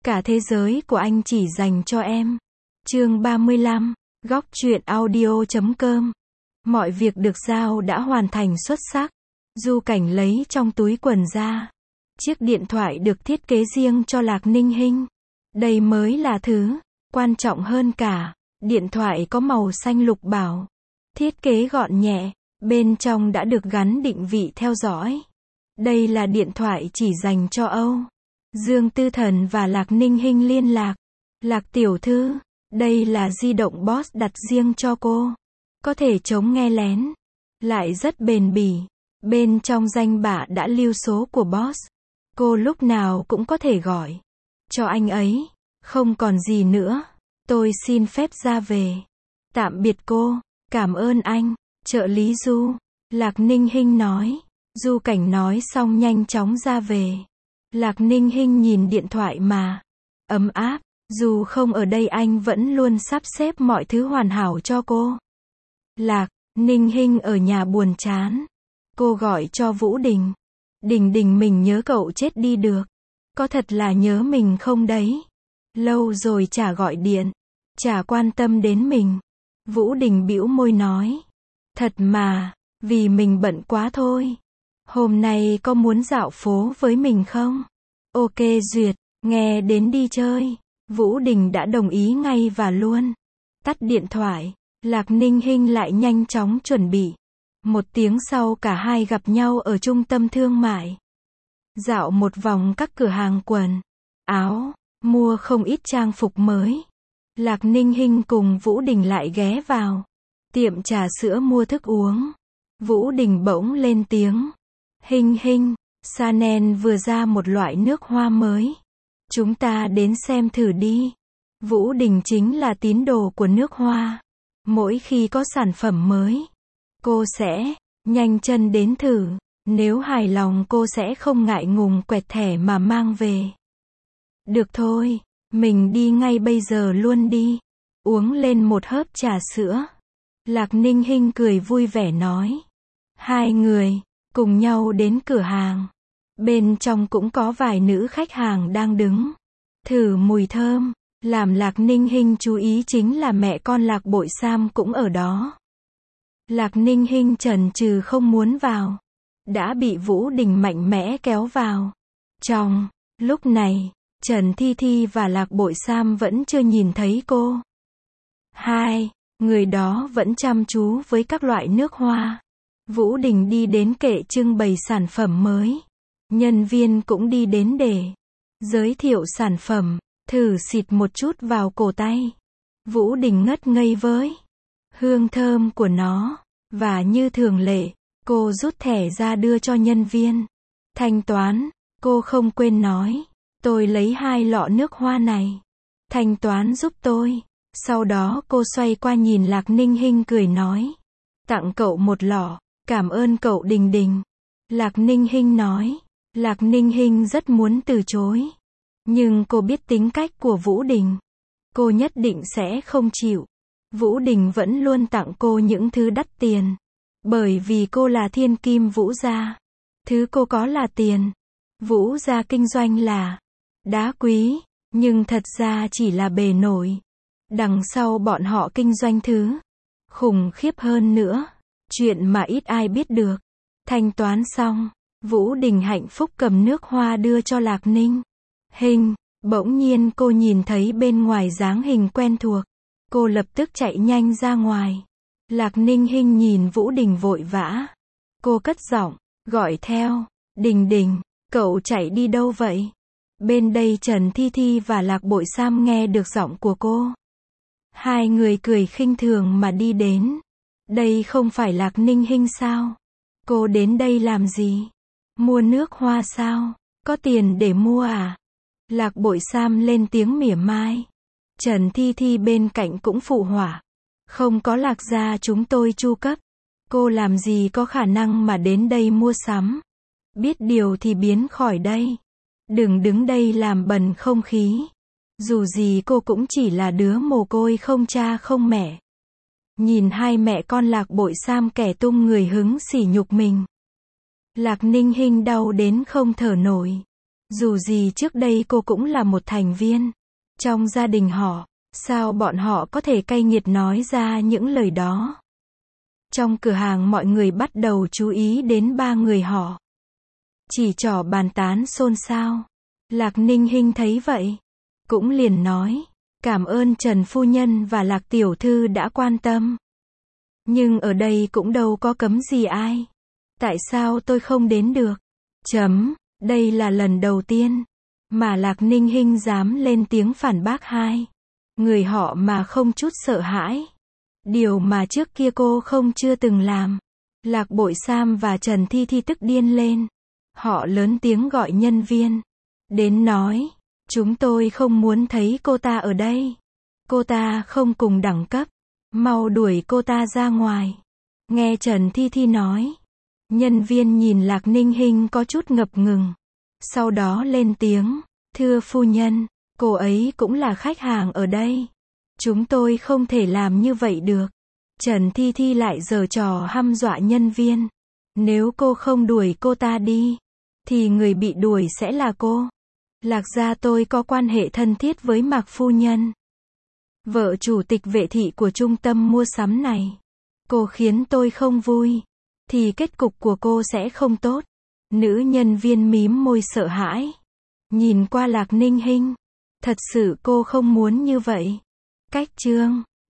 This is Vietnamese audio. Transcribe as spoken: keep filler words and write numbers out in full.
Cả thế giới của anh chỉ dành cho em. Chương ba mươi lăm, góc truyện audio chấm com. Mọi việc được giao đã hoàn thành xuất sắc. Du Cảnh lấy trong túi quần ra chiếc điện thoại được thiết kế riêng cho Lạc Ninh Hinh. Đây mới là thứ quan trọng hơn cả. Điện thoại có màu xanh lục bảo, thiết kế gọn nhẹ, bên trong đã được gắn định vị theo dõi. Đây là điện thoại chỉ dành cho Âu Dương Tư Thần và Lạc Ninh Hinh liên lạc. Lạc tiểu thư, đây là di động Boss đặt riêng cho cô. Có thể chống nghe lén, lại rất bền bỉ. Bên trong danh bạ đã lưu số của Boss. Cô lúc nào cũng có thể gọi cho anh ấy. Không còn gì nữa, tôi xin phép ra về. Tạm biệt cô, cảm ơn anh. Trợ lý Du, Lạc Ninh Hinh nói. Du Cảnh nói xong nhanh chóng ra về. Lạc Ninh Hinh nhìn điện thoại mà ấm áp, dù không ở đây anh vẫn luôn sắp xếp mọi thứ hoàn hảo cho cô. Lạc Ninh Hinh ở nhà buồn chán. Cô gọi cho Vũ Đình. Đình Đình, mình nhớ cậu chết đi được. Có thật là nhớ mình không đấy? Lâu rồi chả gọi điện, chả quan tâm đến mình. Vũ Đình bĩu môi nói. Thật mà, vì mình bận quá thôi. Hôm nay có muốn dạo phố với mình không? Ok duyệt, nghe đến đi chơi. Vũ Đình đã đồng ý ngay và luôn tắt điện thoại. Lạc Ninh Hinh lại nhanh chóng chuẩn bị. Một tiếng sau cả hai gặp nhau ở trung tâm thương mại. Dạo một vòng các cửa hàng quần áo, mua không ít trang phục mới. Lạc Ninh Hinh cùng Vũ Đình lại ghé vào tiệm trà sữa mua thức uống. Vũ Đình bỗng lên tiếng. Hinh Hinh, Chanel vừa ra một loại nước hoa mới. Chúng ta đến xem thử đi. Vũ Đình chính là tín đồ của nước hoa. Mỗi khi có sản phẩm mới, cô sẽ nhanh chân đến thử. Nếu hài lòng cô sẽ không ngại ngùng quẹt thẻ mà mang về. Được thôi, mình đi ngay bây giờ luôn đi. Uống lên một hớp trà sữa. Lạc Ninh Hinh cười vui vẻ nói. Hai người cùng nhau đến cửa hàng. Bên trong cũng có vài nữ khách hàng đang đứng thử mùi thơm. Làm Lạc Ninh Hinh chú ý chính là mẹ con Lạc Bội Sam cũng ở đó. Lạc Ninh Hinh chần chừ không muốn vào, đã bị Vũ Đình mạnh mẽ kéo vào trong. Lúc này, Trần Thi Thi và Lạc Bội Sam vẫn chưa nhìn thấy cô. Hai người đó vẫn chăm chú với các loại nước hoa. Vũ Đình đi đến kệ trưng bày sản phẩm mới. Nhân viên cũng đi đến để giới thiệu sản phẩm. Thử xịt một chút vào cổ tay. Vũ Đình ngất ngây với hương thơm của nó. Và như thường lệ, cô rút thẻ ra đưa cho nhân viên thanh toán. Cô không quên nói. Tôi lấy hai lọ nước hoa này. Thanh toán giúp tôi. Sau đó cô xoay qua nhìn Lạc Ninh Hinh cười nói. Tặng cậu một lọ. Cảm ơn cậu Đình Đình. Lạc Ninh Hinh nói. Lạc Ninh Hinh rất muốn từ chối. Nhưng cô biết tính cách của Vũ Đình. Cô nhất định sẽ không chịu. Vũ Đình vẫn luôn tặng cô những thứ đắt tiền. Bởi vì cô là thiên kim Vũ gia. Thứ cô có là tiền. Vũ gia kinh doanh là đá quý. Nhưng thật ra chỉ là bề nổi. Đằng sau bọn họ kinh doanh thứ khủng khiếp hơn nữa. Chuyện mà ít ai biết được. Thanh toán xong, Vũ Đình hạnh phúc cầm nước hoa đưa cho Lạc Ninh Hinh. Bỗng nhiên cô nhìn thấy bên ngoài dáng hình quen thuộc. Cô lập tức chạy nhanh ra ngoài. Lạc Ninh Hinh nhìn Vũ Đình vội vã. Cô cất giọng, gọi theo. Đình Đình, cậu chạy đi đâu vậy? Bên đây Trần Thi Thi và Lạc Bội Sam nghe được giọng của cô. Hai người cười khinh thường mà đi đến. Đây không phải Lạc Ninh Hinh sao? Cô đến đây làm gì? Mua nước hoa sao? Có tiền để mua à? Lạc Bội Sam lên tiếng mỉa mai. Trần Thi Thi bên cạnh cũng phụ họa. Không có Lạc gia chúng tôi chu cấp. Cô làm gì có khả năng mà đến đây mua sắm. Biết điều thì biến khỏi đây. Đừng đứng đây làm bẩn không khí. Dù gì cô cũng chỉ là đứa mồ côi không cha không mẹ. Nhìn hai mẹ con Lạc Bội Sam kẻ tung người hứng sỉ nhục mình. Lạc Ninh Hinh đau đến không thở nổi. Dù gì trước đây cô cũng là một thành viên trong gia đình họ, sao bọn họ có thể cay nghiệt nói ra những lời đó. Trong cửa hàng mọi người bắt đầu chú ý đến ba người họ. Chỉ trỏ bàn tán xôn xao. Lạc Ninh Hinh thấy vậy, cũng liền nói, cảm ơn Trần Phu Nhân và Lạc Tiểu Thư đã quan tâm. Nhưng ở đây cũng đâu có cấm gì ai. Tại sao tôi không đến được? Chấm, đây là lần đầu tiên mà Lạc Ninh Hinh dám lên tiếng phản bác hai người họ mà không chút sợ hãi. Điều mà trước kia cô không chưa từng làm. Lạc Bội Sam và Trần Thi Thi tức điên lên. Họ lớn tiếng gọi nhân viên đến nói, chúng tôi không muốn thấy cô ta ở đây. Cô ta không cùng đẳng cấp. Mau đuổi cô ta ra ngoài. Nghe Trần Thi Thi nói, nhân viên nhìn Lạc Ninh Hinh có chút ngập ngừng. Sau đó lên tiếng, thưa phu nhân, cô ấy cũng là khách hàng ở đây. Chúng tôi không thể làm như vậy được. Trần Thi Thi lại giở trò hăm dọa nhân viên. Nếu cô không đuổi cô ta đi, thì người bị đuổi sẽ là cô. Lạc gia tôi có quan hệ thân thiết với Mạc phu nhân, vợ chủ tịch vệ thị của trung tâm mua sắm này. Cô khiến tôi không vui, thì kết cục của cô sẽ không tốt. Nữ nhân viên mím môi sợ hãi, nhìn qua Lạc Ninh Hinh. Thật sự cô không muốn như vậy. Cách chương